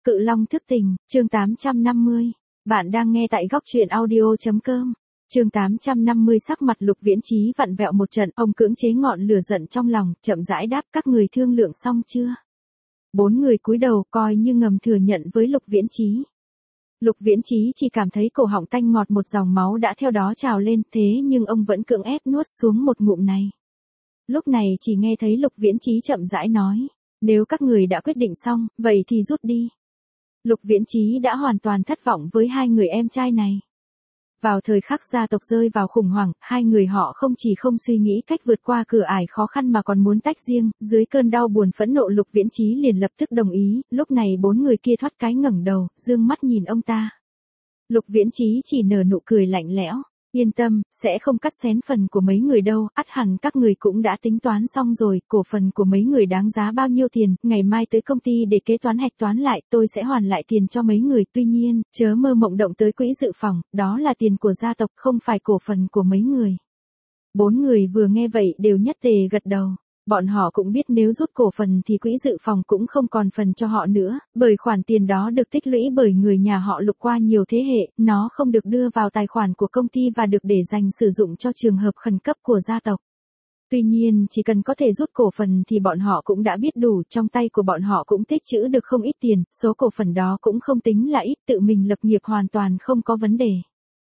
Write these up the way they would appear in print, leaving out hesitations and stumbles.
Cự Long thức tình, chương 850. Bạn đang nghe tại góc truyện audio.com. Chương 850 sắc mặt Lục Viễn Chí vặn vẹo một trận, ông cưỡng chế ngọn lửa giận trong lòng, chậm rãi đáp các người thương lượng xong chưa? Bốn người cúi đầu coi như ngầm thừa nhận với Lục Viễn Chí. Lục Viễn Chí chỉ cảm thấy cổ họng tanh ngọt, một dòng máu đã theo đó trào lên, thế nhưng ông vẫn cưỡng ép nuốt xuống một ngụm này. Lúc này chỉ nghe thấy Lục Viễn Chí chậm rãi nói, nếu các người đã quyết định xong, vậy thì rút đi. Lục Viễn Chí đã hoàn toàn thất vọng với hai người em trai này. Vào thời khắc gia tộc rơi vào khủng hoảng, hai người họ không chỉ không suy nghĩ cách vượt qua cửa ải khó khăn mà còn muốn tách riêng. Dưới cơn đau buồn phẫn nộ, Lục Viễn Chí liền lập tức đồng ý. Lúc này bốn người kia thoát cái ngẩng đầu, dương mắt nhìn ông ta. Lục Viễn Chí chỉ nở nụ cười lạnh lẽo. Yên tâm, sẽ không cắt xén phần của mấy người đâu, ắt hẳn các người cũng đã tính toán xong rồi, cổ phần của mấy người đáng giá bao nhiêu tiền, ngày mai tới công ty để kế toán hạch toán lại, tôi sẽ hoàn lại tiền cho mấy người, tuy nhiên, chớ mơ mộng động tới quỹ dự phòng, đó là tiền của gia tộc, không phải cổ phần của mấy người. Bốn người vừa nghe vậy đều nhất tề gật đầu. Bọn họ cũng biết nếu rút cổ phần thì quỹ dự phòng cũng không còn phần cho họ nữa, bởi khoản tiền đó được tích lũy bởi người nhà họ Lục qua nhiều thế hệ, nó không được đưa vào tài khoản của công ty và được để dành sử dụng cho trường hợp khẩn cấp của gia tộc. Tuy nhiên, chỉ cần có thể rút cổ phần thì bọn họ cũng đã biết đủ, trong tay của bọn họ cũng tích trữ được không ít tiền, số cổ phần đó cũng không tính là ít, tự mình lập nghiệp hoàn toàn không có vấn đề.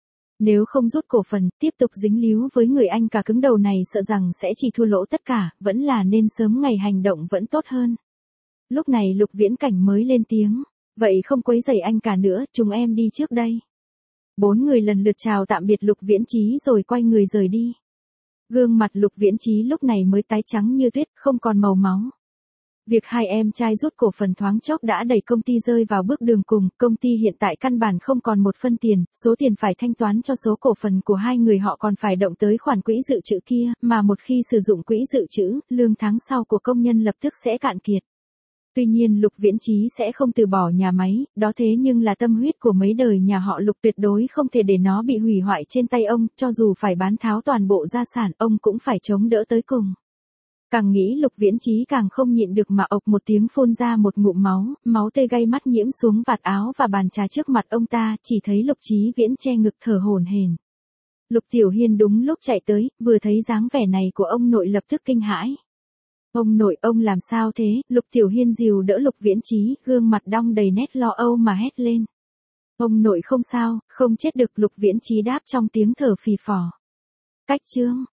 Nếu không rút cổ phần, tiếp tục dính líu với người anh cả cứng đầu này sợ rằng sẽ chỉ thua lỗ tất cả, vẫn là nên sớm ngày hành động vẫn tốt hơn. Lúc này Lục Viễn Cảnh mới lên tiếng, vậy không quấy rầy anh cả nữa, chúng em đi trước đây. Bốn người lần lượt chào tạm biệt Lục Viễn Chí rồi quay người rời đi. Gương mặt Lục Viễn Chí lúc này mới tái trắng như tuyết, không còn màu máu. Việc hai em trai rút cổ phần thoáng chốc đã đẩy công ty rơi vào bước đường cùng, công ty hiện tại căn bản không còn một phân tiền, số tiền phải thanh toán cho số cổ phần của hai người họ còn phải động tới khoản quỹ dự trữ kia, mà một khi sử dụng quỹ dự trữ, lương tháng sau của công nhân lập tức sẽ cạn kiệt. Tuy nhiên Lục Viễn Chí sẽ không từ bỏ nhà máy, đó thế nhưng là tâm huyết của mấy đời nhà họ Lục, tuyệt đối không thể để nó bị hủy hoại trên tay ông, cho dù phải bán tháo toàn bộ gia sản, ông cũng phải chống đỡ tới cùng. Càng nghĩ Lục Viễn Chí càng không nhịn được mà ộc một tiếng phun ra một ngụm máu, máu tươi gây mắt nhiễm xuống vạt áo và bàn trà trước mặt ông ta, chỉ thấy Lục Chí Viễn che ngực thở hổn hển. Lục Tiểu Hiên đúng lúc chạy tới, vừa thấy dáng vẻ này của ông nội lập tức kinh hãi. Ông nội, ông làm sao thế? Lục Tiểu Hiên dìu đỡ Lục Viễn Chí, gương mặt đong đầy nét lo âu mà hét lên. Ông nội không sao, không chết được, Lục Viễn Chí đáp trong tiếng thở phì phò. Cách chương